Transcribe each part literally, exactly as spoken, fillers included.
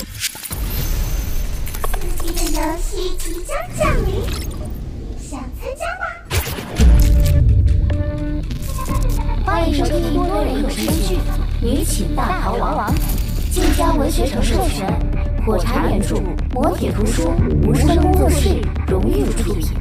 刺激的游戏即将降临，想参加吗？ 欢迎收听多人有声剧《女寝大逃亡》，晋江文学城授权，火柴原著，磨铁图书，无声工作室荣誉出品。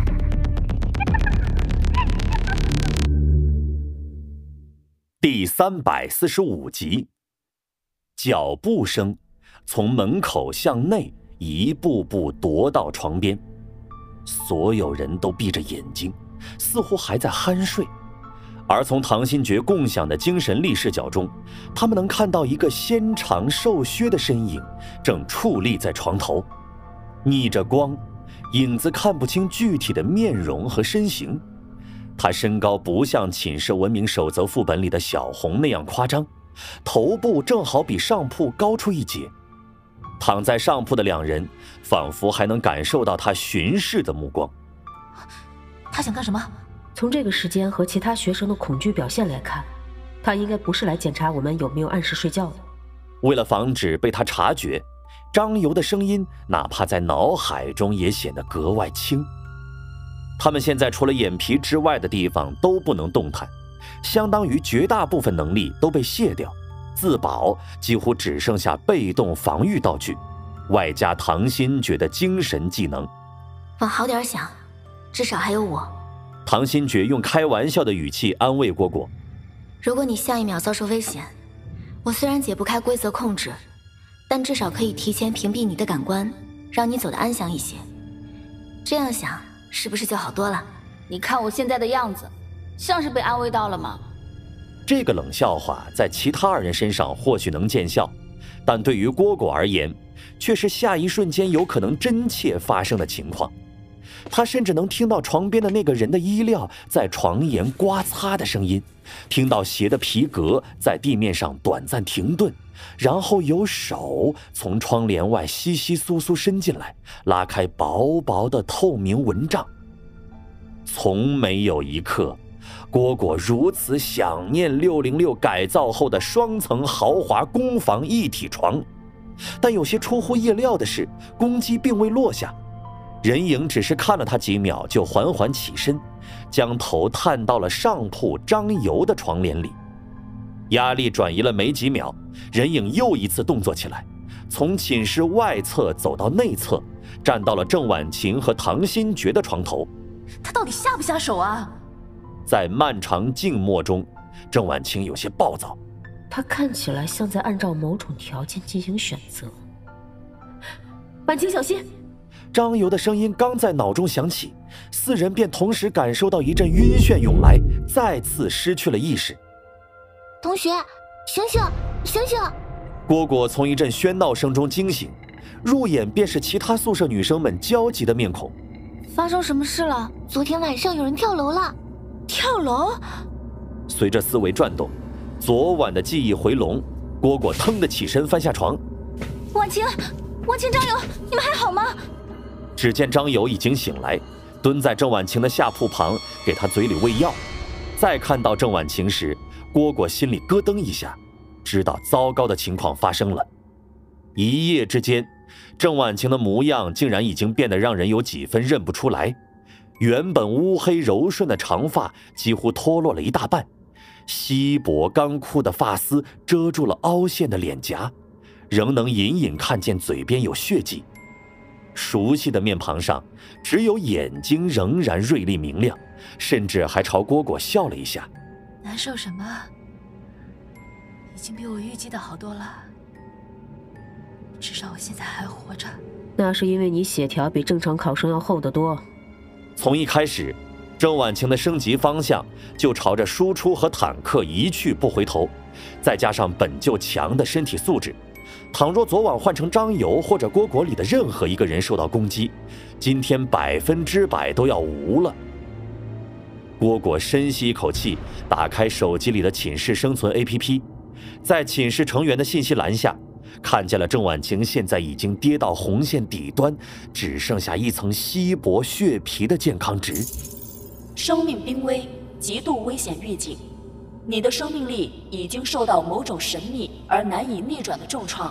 第三百四十五集，脚步声从门口向内一步步踱到床边，所有人都闭着眼睛，似乎还在酣睡。而从唐新觉共享的精神力视角中，他们能看到一个纤长瘦削的身影正矗立在床头，逆着光，影子看不清具体的面容和身形。他身高不像寝室文明守则副本里的小红那样夸张，头部正好比上铺高出一截。躺在上铺的两人仿佛还能感受到他巡视的目光。 他想干什么？ 从这个时间和其他学生的恐惧表现来看，他应该不是来检查我们有没有按时睡觉的。 为了防止被他察觉，张游的声音哪怕在脑海中也显得格外轻。他们现在除了眼皮之外的地方都不能动弹，相当于绝大部分能力都被卸掉，自保几乎只剩下被动防御道具，外加唐新觉的精神技能。 往好点想，至少还有我。 唐新觉用开玩笑的语气安慰蝈蝈， 如果你下一秒遭受危险，我虽然解不开规则控制，但至少可以提前屏蔽你的感官，让你走得安详一些。这样想是不是就好多了？ 你看我现在的样子，像是被安慰到了吗？ 这个冷笑话在其他二人身上或许能见效，但对于蝈蝈而言，却是下一瞬间有可能真切发生的情况。他甚至能听到床边的那个人的衣料在床沿刮擦的声音，听到鞋的皮革在地面上短暂停顿，然后有手从窗帘外窸窸窣窣伸进来，拉开薄薄的透明蚊帐。从没有一刻，蝈蝈如此想念六零六改造后的双层豪华公房一体床，但有些出乎意料的是，攻击并未落下。人影只是看了他几秒，就缓缓起身，将头探到了上铺张游的床帘里。压力转移了没几秒，人影又一次动作起来，从寝室外侧走到内侧，站到了郑婉晴和唐新觉的床头。 他到底下不下手啊？ 在漫长静默中，郑婉晴有些暴躁。 他看起来像在按照某种条件进行选择。婉晴小心！ 张游的声音刚在脑中响起，四人便同时感受到一阵晕眩涌来，再次失去了意识。 同学，醒醒，醒醒！ 蝈蝈从一阵喧闹声中惊醒，入眼便是其他宿舍女生们焦急的面孔。 发生什么事了？昨天晚上有人跳楼了。 跳楼？ 随着思维转动，昨晚的记忆回笼，蝈蝈腾地起身翻下床。 婉晴，婉晴，张游，你们还好吗？ 只见张游已经醒来，蹲在郑婉晴的下铺旁，给她嘴里喂药。再看到郑婉晴时，蝈蝈心里咯噔一下，知道糟糕的情况发生了。一夜之间，郑婉晴的模样竟然已经变得让人有几分认不出来。原本乌黑柔顺的长发几乎脱落了一大半，稀薄干枯的发丝遮住了凹陷的脸颊，仍能隐隐看见嘴边有血迹。熟悉的面庞上，只有眼睛仍然锐利明亮，甚至还朝蝈蝈笑了一下。 难受什么？已经比我预计的好多了。至少我现在还活着。 那是因为你血条比正常考生要厚得多。 从一开始，郑婉晴的升级方向就朝着输出和坦克一去不回头，再加上本就强的身体素质，倘若昨晚换成张游或者蝈蝈里的任何一个人受到攻击，今天百分之百都要无了。蝈蝈深吸一口气，打开手机里的寝室生存 A P P， 在寝室成员的信息栏下，看见了郑婉晴现在已经跌到红线底端，只剩下一层稀薄血皮的健康值。 生命濒危，极度危险预警。你的生命力已经受到某种神秘而难以逆转的重创，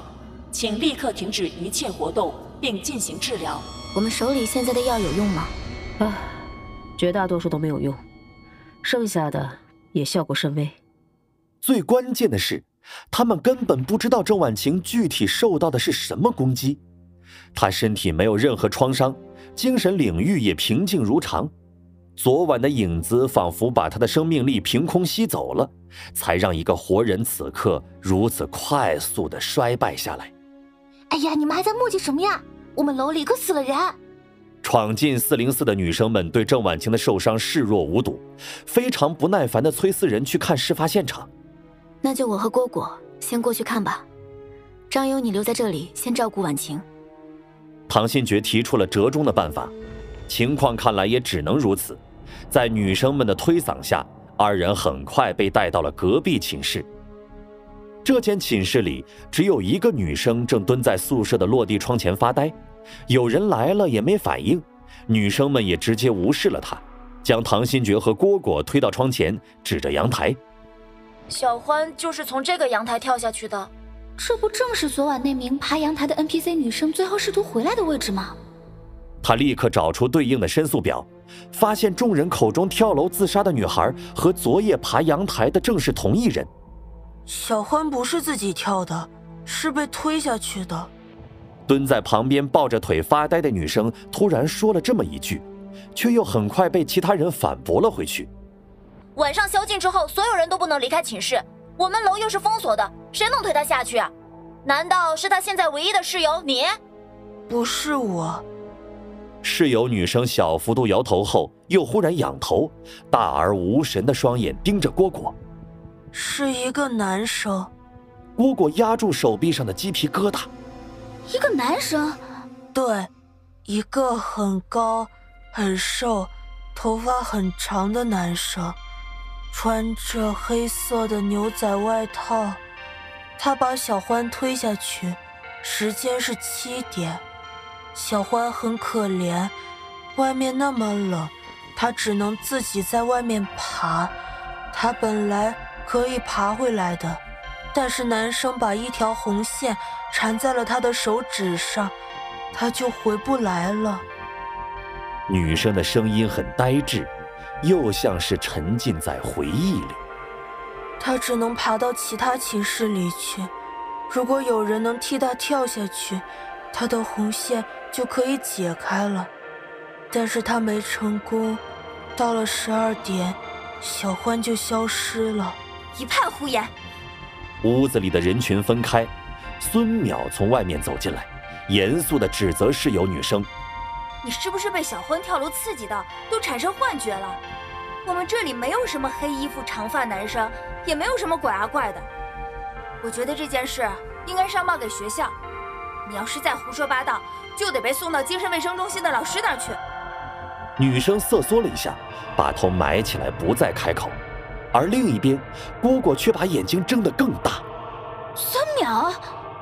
请立刻停止一切活动，并进行治疗。 我们手里现在的药有用吗？ 啊，绝大多数都没有用，剩下的也效果甚微。 最关键的是，他们根本不知道郑婉晴具体受到的是什么攻击。她身体没有任何创伤，精神领域也平静如常。昨晚的影子仿佛把她的生命力凭空吸走了，才让一个活人此刻如此快速地衰败下来。 哎呀，你们还在磨叽什么呀？我们楼里可死了人！ 闯进四零四的女生们对郑婉晴的受伤视若无睹，非常不耐烦地催四人去看事发现场。 那就我和蝈蝈先过去看吧，张优你留在这里先照顾婉晴。 唐新觉提出了折中的办法，情况看来也只能如此。在女生们的推搡下，二人很快被带到了隔壁寝室。这间寝室里只有一个女生正蹲在宿舍的落地窗前发呆，有人来了也没反应，女生们也直接无视了她，将唐新觉和蝈蝈推到窗前，指着阳台。 小欢就是从这个阳台跳下去的。 这不正是昨晚那名爬阳台的 N P C 女生最后试图回来的位置吗？ 他立刻找出对应的申诉表，发现众人口中跳楼自杀的女孩和昨夜爬阳台的正是同一人。 小欢不是自己跳的，是被推下去的。 蹲在旁边抱着腿发呆的女生突然说了这么一句，却又很快被其他人反驳了回去。 晚上宵禁之后，所有人都不能离开寝室，我们楼又是封锁的，谁能推他下去啊？难道是他现在唯一的室友你？ 不是我。 室友女生小幅度摇头后，又忽然仰头，大而无神的双眼盯着蝈蝈。 是一个男生。 蝈蝈压住手臂上的鸡皮疙瘩。 一个男生？ 对，一个很高、很瘦、头发很长的男生，穿着黑色的牛仔外套。他把小欢推下去，时间是七点。小欢很可怜，外面那么冷，他只能自己在外面爬。他本来可以爬回来的，但是男生把一条红线缠在了他的手指上，他就回不来了。 女生的声音很呆滞，又像是沉浸在回忆里。 他只能爬到其他寝室里去，如果有人能替他跳下去，他的红线就可以解开了。但是他没成功，到了十二点，小欢就消失了。 一派胡言！ 屋子里的人群分开，孙淼从外面走进来，严肃地指责室友女生：“ 你是不是被小欢跳楼刺激的，都产生幻觉了？我们这里没有什么黑衣服长发男生，也没有什么鬼啊怪的。我觉得这件事应该上报给学校，你要是再胡说八道，就得被送到精神卫生中心的老师那儿去。” 女生瑟缩了一下，把头埋起来，不再开口。而另一边，蝈蝈却把眼睛睁得更大。 孙淼，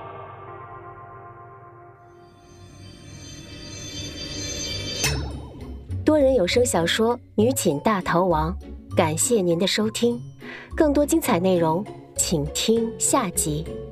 多人有声小说《女寝大逃亡》，感谢您的收听，更多精彩内容，请听下集。